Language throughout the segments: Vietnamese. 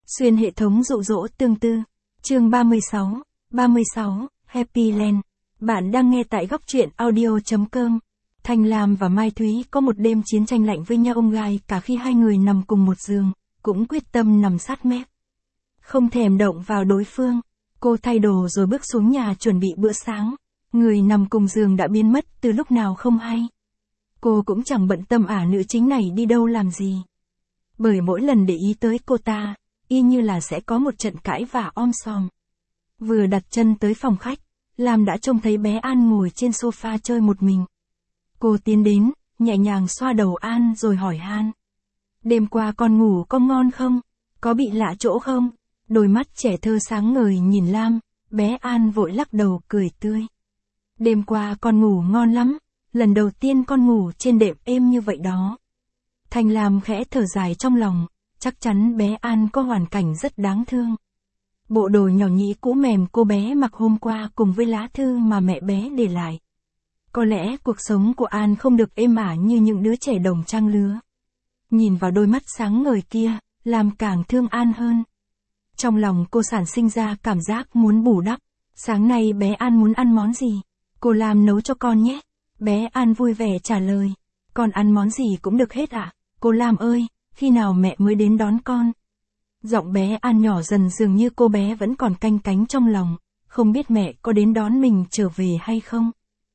Xuyên hệ thống dụ dỗ tương tư. Chương 36, Happy Land. Bạn đang nghe tại góc truyện audio.com. Thanh Lam và Mai Thúy có một đêm chiến tranh lạnh với nhau ông gai cả khi hai người nằm cùng một giường, cũng quyết tâm nằm sát mép. Không thèm động vào đối phương. Cô thay đồ rồi bước xuống nhà chuẩn bị bữa sáng. Người nằm cùng giường đã biến mất từ lúc nào không hay. Cô cũng chẳng bận tâm nữ chính này đi đâu làm gì. Bởi mỗi lần để ý tới cô ta, y như là sẽ có một trận cãi vã om sòm. Vừa đặt chân tới phòng khách, Lam đã trông thấy bé An ngồi trên sofa chơi một mình. Cô tiến đến, nhẹ nhàng xoa đầu An rồi hỏi han. Đêm qua con ngủ có ngon không? Có bị lạ chỗ không? Đôi mắt trẻ thơ sáng ngời nhìn Lam, bé An vội lắc đầu cười tươi. Đêm qua con ngủ ngon lắm, lần đầu tiên con ngủ trên đệm êm như vậy đó. Thanh Lam khẽ thở dài trong lòng, chắc chắn bé An có hoàn cảnh rất đáng thương. Bộ đồ nhỏ nhĩ cũ mềm cô bé mặc hôm qua cùng với lá thư mà mẹ bé để lại. Có lẽ cuộc sống của An không được êm ả như những đứa trẻ đồng trang lứa. Nhìn vào đôi mắt sáng ngời kia, Lam càng thương An hơn. Trong lòng cô sản sinh ra cảm giác muốn bù đắp. Sáng nay bé An muốn ăn món gì? Cô làm nấu cho con nhé. Bé An vui vẻ trả lời. Con ăn món gì cũng được hết ạ. Cô Lam ơi, khi nào mẹ mới đến đón con? Giọng bé An nhỏ dần dường như cô bé vẫn còn canh cánh trong lòng, không biết mẹ có đến đón mình trở về hay không.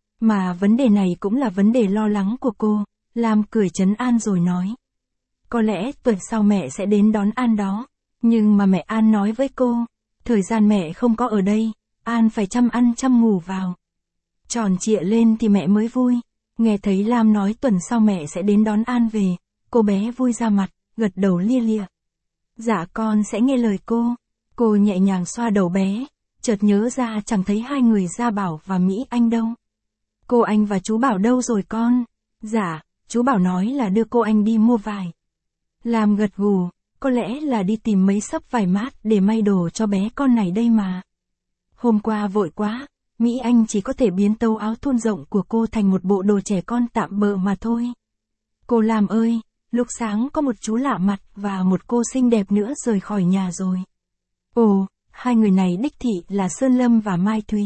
Mà vấn đề này cũng là vấn đề lo lắng của cô, Lam cười trấn an rồi nói. Có lẽ tuần sau mẹ sẽ đến đón An đó, nhưng mà mẹ An nói với cô, thời gian mẹ không có ở đây, An phải chăm ăn chăm ngủ vào. Tròn trịa lên thì mẹ mới vui. Nghe thấy Lam nói tuần sau mẹ sẽ đến đón An về, cô bé vui ra mặt, gật đầu lia lịa. Dạ con sẽ nghe lời cô. Cô nhẹ nhàng xoa đầu bé, chợt nhớ ra chẳng thấy hai người Gia Bảo và Mỹ Anh đâu. Cô Anh và chú Bảo đâu rồi con? Dạ, chú Bảo nói là đưa cô Anh đi mua vải. Lam gật gù, có lẽ là đi tìm mấy xấp vải mát để may đồ cho bé con này đây mà. Hôm qua vội quá, Mỹ Anh chỉ có thể biến tâu áo thun rộng của cô thành một bộ đồ trẻ con tạm bợ mà thôi. Cô Lam ơi, lúc sáng có một chú lạ mặt và một cô xinh đẹp nữa rời khỏi nhà rồi. Ồ, hai người này đích thị là Sơn Lâm và Mai Thúy.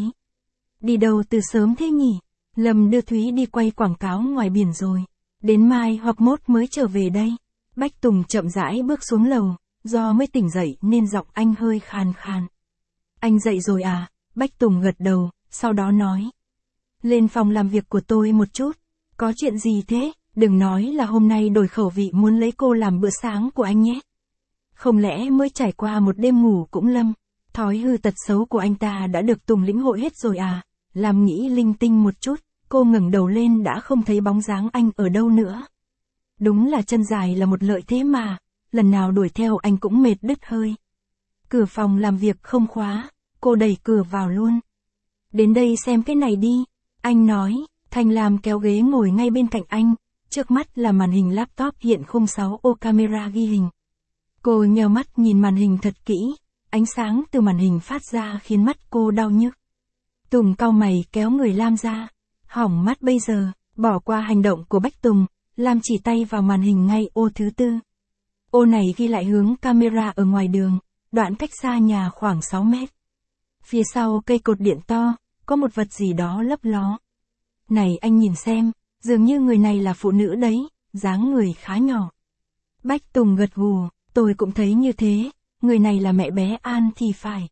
Đi đâu từ sớm thế nhỉ? Lâm đưa Thúy đi quay quảng cáo ngoài biển rồi. Đến mai hoặc mốt mới trở về đây. Bách Tùng chậm rãi bước xuống lầu, do mới tỉnh dậy nên giọng anh hơi khàn khàn. Anh dậy rồi à? Bách Tùng gật đầu, sau đó nói. Lên phòng làm việc của tôi một chút. Có chuyện gì thế? Đừng nói là hôm nay đổi khẩu vị muốn lấy cô làm bữa sáng của anh nhé. Không lẽ mới trải qua một đêm ngủ cũng lâm, thói hư tật xấu của anh ta đã được Tùng lĩnh hội hết rồi à? Làm nghĩ linh tinh một chút, cô ngẩng đầu lên đã không thấy bóng dáng anh ở đâu nữa. Đúng là chân dài là một lợi thế mà, lần nào đuổi theo anh cũng mệt đứt hơi. Cửa phòng làm việc không khóa, cô đẩy cửa vào luôn. Đến đây xem cái này đi, anh nói. Thanh Lam kéo ghế ngồi ngay bên cạnh anh. Trước mắt là màn hình laptop hiện khung 6 ô camera ghi hình. Cô nheo mắt nhìn màn hình thật kỹ, ánh sáng từ màn hình phát ra khiến mắt cô đau nhức. Tùng cau mày kéo người Lam ra. Hỏng mắt bây giờ, bỏ qua hành động của Bách Tùng, Lam chỉ tay vào màn hình ngay ô thứ 4. Ô này ghi lại hướng camera ở ngoài đường, đoạn cách xa nhà khoảng 6 mét. Phía sau cây cột điện to, có một vật gì đó lấp ló. Này anh nhìn xem. Dường như người này là phụ nữ đấy, dáng người khá nhỏ. Bách Tùng gật gù, tôi cũng thấy như thế, người này là mẹ bé An thì phải.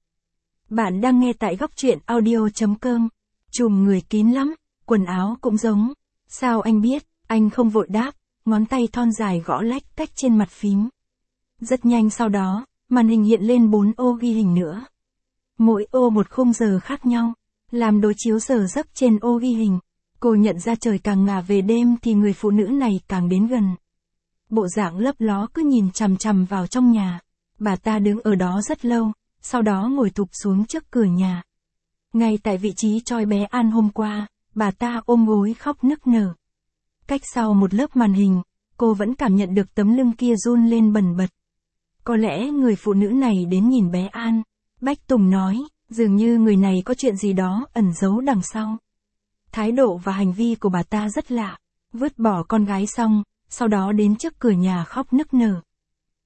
Bạn đang nghe tại góc truyện audio.com. Trùm người kín lắm, quần áo cũng giống. Sao anh biết? Anh không vội đáp, ngón tay thon dài gõ lách cách trên mặt phím. Rất nhanh sau đó, màn hình hiện lên 4 ô ghi hình nữa. Mỗi ô một khung giờ khác nhau, làm đối chiếu giờ giấc trên ô ghi hình. Cô nhận ra trời càng ngả về đêm thì người phụ nữ này càng đến gần. Bộ dạng lấp ló cứ nhìn chằm chằm vào trong nhà. Bà ta đứng ở đó rất lâu, sau đó ngồi thụp xuống trước cửa nhà. Ngay tại vị trí choi bé An hôm qua, bà ta ôm gối khóc nức nở. Cách sau một lớp màn hình, cô vẫn cảm nhận được tấm lưng kia run lên bần bật. Có lẽ người phụ nữ này đến nhìn bé An. Bách Tùng nói, dường như người này có chuyện gì đó ẩn giấu đằng sau. Thái độ và hành vi của bà ta rất lạ, vứt bỏ con gái xong, sau đó đến trước cửa nhà khóc nức nở.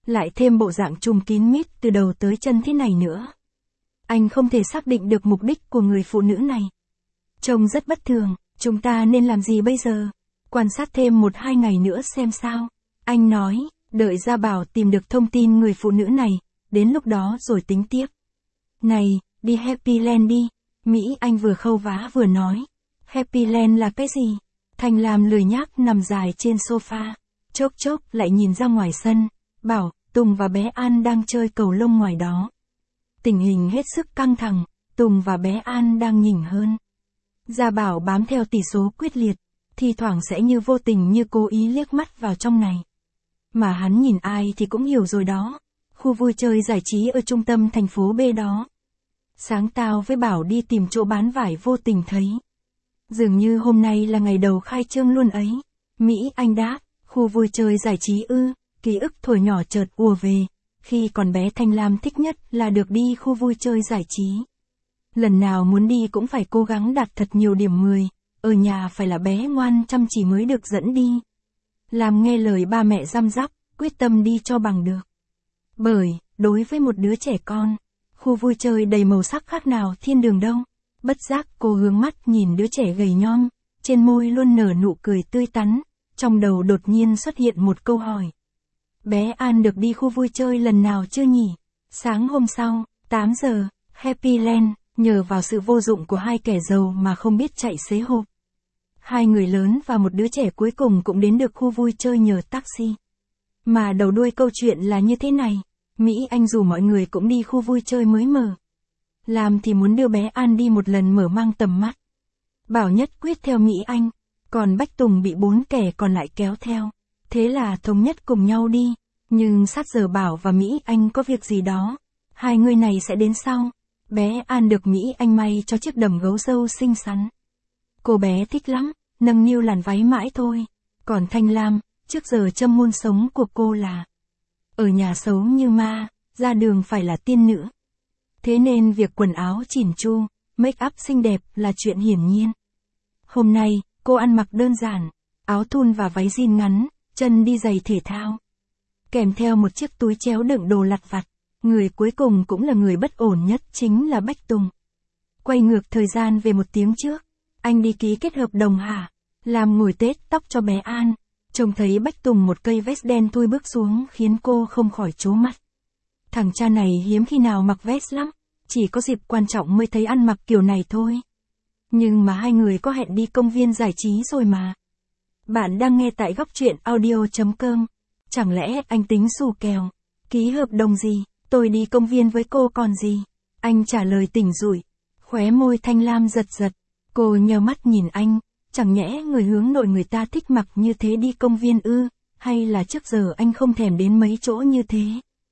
Lại thêm bộ dạng trùm kín mít từ đầu tới chân thế này nữa. Anh không thể xác định được mục đích của người phụ nữ này. Trông rất bất thường, chúng ta nên làm gì bây giờ? Quan sát thêm 1-2 ngày nữa xem sao. Anh nói, đợi Gia Bảo tìm được thông tin người phụ nữ này, đến lúc đó rồi tính tiếp. Này, đi Happy Land đi. Mỹ Anh vừa khâu vá vừa nói. Happy Land là cái gì? Thanh Lam lười nhác nằm dài trên sofa. Chốc chốc lại nhìn ra ngoài sân. Bảo, Tùng và bé An đang chơi cầu lông ngoài đó. Tình hình hết sức căng thẳng, Tùng và bé An đang nhỉnh hơn. Gia Bảo bám theo tỷ số quyết liệt, thi thoảng sẽ như vô tình như cố ý liếc mắt vào trong này. Mà hắn nhìn ai thì cũng hiểu rồi đó. Khu vui chơi giải trí ở trung tâm thành phố B đó. Sáng tao với Bảo đi tìm chỗ bán vải vô tình thấy. Dường như hôm nay là ngày đầu khai trương luôn ấy. Mỹ Anh đáp, khu vui chơi giải trí ư, ký ức thuở nhỏ chợt ùa về. Khi còn bé Thanh Lam thích nhất là được đi khu vui chơi giải trí. Lần nào muốn đi cũng phải cố gắng đạt thật nhiều điểm 10, ở nhà phải là bé ngoan chăm chỉ mới được dẫn đi. Làm nghe lời ba mẹ răm rắp, quyết tâm đi cho bằng được. Bởi, đối với một đứa trẻ con, khu vui chơi đầy màu sắc khác nào thiên đường đâu. Bất giác cô hướng mắt nhìn đứa trẻ gầy nhom, trên môi luôn nở nụ cười tươi tắn, trong đầu đột nhiên xuất hiện một câu hỏi. Bé An được đi khu vui chơi lần nào chưa nhỉ? Sáng hôm sau, 8 giờ, Happy Land, nhờ vào sự vô dụng của hai kẻ giàu mà không biết chạy xế hộp. Hai người lớn và một đứa trẻ cuối cùng cũng đến được khu vui chơi nhờ taxi. Mà đầu đuôi câu chuyện là như thế này, Mỹ Anh rủ mọi người cũng đi khu vui chơi mới mở. Làm thì muốn đưa bé An đi một lần mở mang tầm mắt. Bảo nhất quyết theo Mỹ Anh, còn Bách Tùng bị 4 kẻ còn lại kéo theo. Thế là thống nhất cùng nhau đi, nhưng sát giờ Bảo và Mỹ Anh có việc gì đó. Hai người này sẽ đến sau. Bé An được Mỹ Anh may cho chiếc đầm gấu dâu xinh xắn. Cô bé thích lắm, nâng niu làn váy mãi thôi. Còn Thanh Lam, trước giờ châm ngôn sống của cô là ở nhà xấu như ma, ra đường phải là tiên nữ. Thế nên việc quần áo chỉn chu, make up xinh đẹp là chuyện hiển nhiên. Hôm nay, cô ăn mặc đơn giản, áo thun và váy jean ngắn, chân đi giày thể thao. Kèm theo một chiếc túi chéo đựng đồ lặt vặt. Người cuối cùng cũng là người bất ổn nhất chính là Bách Tùng. Quay ngược thời gian về 1 tiếng trước, anh đi ký kết hợp đồng hả? Làm ngồi tết tóc cho bé An. Trông thấy Bách Tùng một cây vest đen thui bước xuống khiến cô không khỏi trố mắt. Thằng cha này hiếm khi nào mặc vest lắm, chỉ có dịp quan trọng mới thấy ăn mặc kiểu này thôi. Nhưng mà hai người có hẹn đi công viên giải trí rồi mà. Bạn đang nghe tại góc truyện audio.com. Chẳng lẽ anh tính xù kèo? Ký hợp đồng gì? Tôi đi công viên với cô còn gì? Anh trả lời tỉnh rủi. Khóe môi Thanh Lam giật giật. Cô nheo mắt nhìn anh. Chẳng nhẽ người hướng nội người ta thích mặc như thế đi công viên ư? Hay là trước giờ anh không thèm đến mấy chỗ như thế?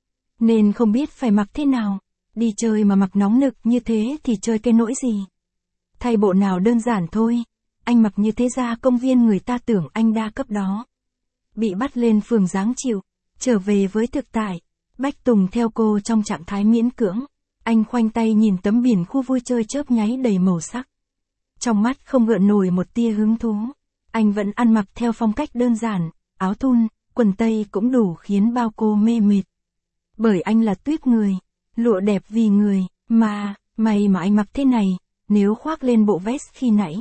Nên không biết phải mặc thế nào. Đi chơi mà mặc nóng nực như thế thì chơi cái nỗi gì? Thay bộ nào đơn giản thôi. Anh mặc như thế ra công viên người ta tưởng anh đa cấp đó. Bị bắt lên phường giáng chịu. Trở về với thực tại. Bách Tùng theo cô trong trạng thái miễn cưỡng. Anh khoanh tay nhìn tấm biển khu vui chơi chớp nháy đầy màu sắc. Trong mắt không gợn nổi một tia hứng thú. Anh vẫn ăn mặc theo phong cách đơn giản, áo thun, quần tây cũng đủ khiến bao cô mê mệt. Bởi anh là tuyết người, lụa đẹp vì người, mà, may mà anh mặc thế này, nếu khoác lên bộ vest khi nãy.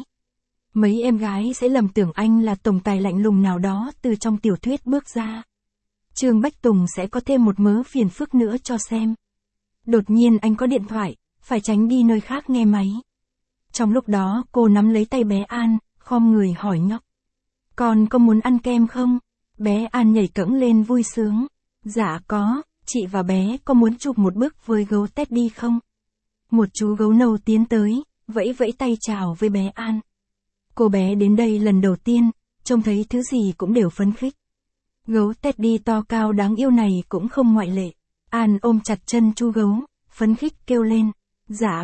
Mấy em gái sẽ lầm tưởng anh là tổng tài lạnh lùng nào đó từ trong tiểu thuyết bước ra. Trương Bách Tùng sẽ có thêm một mớ phiền phức nữa cho xem. Đột nhiên anh có điện thoại, phải tránh đi nơi khác nghe máy. Trong lúc đó cô nắm lấy tay bé An, khom người hỏi nhóc. Con có muốn ăn kem không? Bé An nhảy cẫng lên vui sướng. Dạ có, chị và bé có muốn chụp một bức với gấu Teddy không? Một chú gấu nâu tiến tới, vẫy vẫy tay chào với bé An. Cô bé đến đây lần đầu tiên, trông thấy thứ gì cũng đều phấn khích. Gấu Teddy to cao đáng yêu này cũng không ngoại lệ. An ôm chặt chân chú gấu, phấn khích kêu lên. Dạ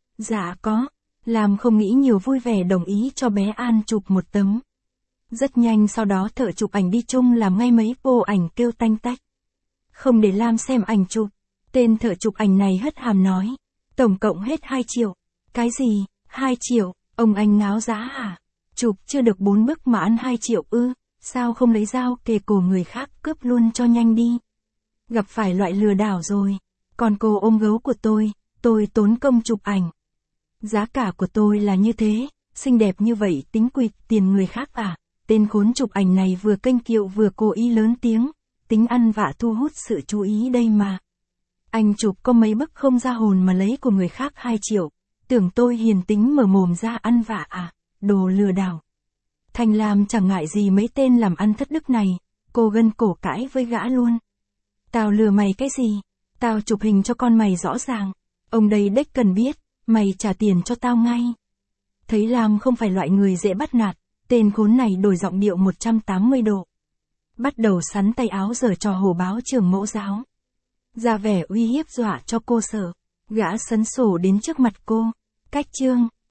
có. Làm không nghĩ nhiều vui vẻ đồng ý cho bé An chụp một tấm. Rất nhanh sau đó thợ chụp ảnh đi chung làm ngay mấy bộ ảnh kêu tanh tách. Không để Lam xem ảnh chụp, tên thợ chụp ảnh này hất hàm nói. Tổng cộng hết 2 triệu. Cái gì, 2 triệu, ông anh ngáo giá hả? Chụp chưa được 4 bức mà ăn 2 triệu ư, sao không lấy dao kề cổ người khác cướp luôn cho nhanh đi. Gặp phải loại lừa đảo rồi. Còn cô ôm gấu của tôi tốn công chụp ảnh. Giá cả của tôi là như thế, xinh đẹp như vậy tính quỵt tiền người khác à? Tên khốn chụp ảnh này vừa kênh kiệu vừa cố ý lớn tiếng, tính ăn vạ thu hút sự chú ý đây mà. Anh chụp có mấy bức không ra hồn mà lấy của người khác 2 triệu, tưởng tôi hiền tính mở mồm ra ăn vạ à, đồ lừa đảo. Thành Lam chẳng ngại gì mấy tên làm ăn thất đức này, cô gân cổ cãi với gã luôn. Tao lừa mày cái gì? Tao chụp hình cho con mày rõ ràng. Ông đây đếch cần biết, mày trả tiền cho tao ngay. Thấy Lam không phải loại người dễ bắt nạt, tên khốn này đổi giọng điệu 180 độ. Bắt đầu sắn tay áo giở trò hổ báo trường mẫu giáo. Ra vẻ uy hiếp dọa cho cô sợ. Gã sấn sổ đến trước mặt cô. Cách chương.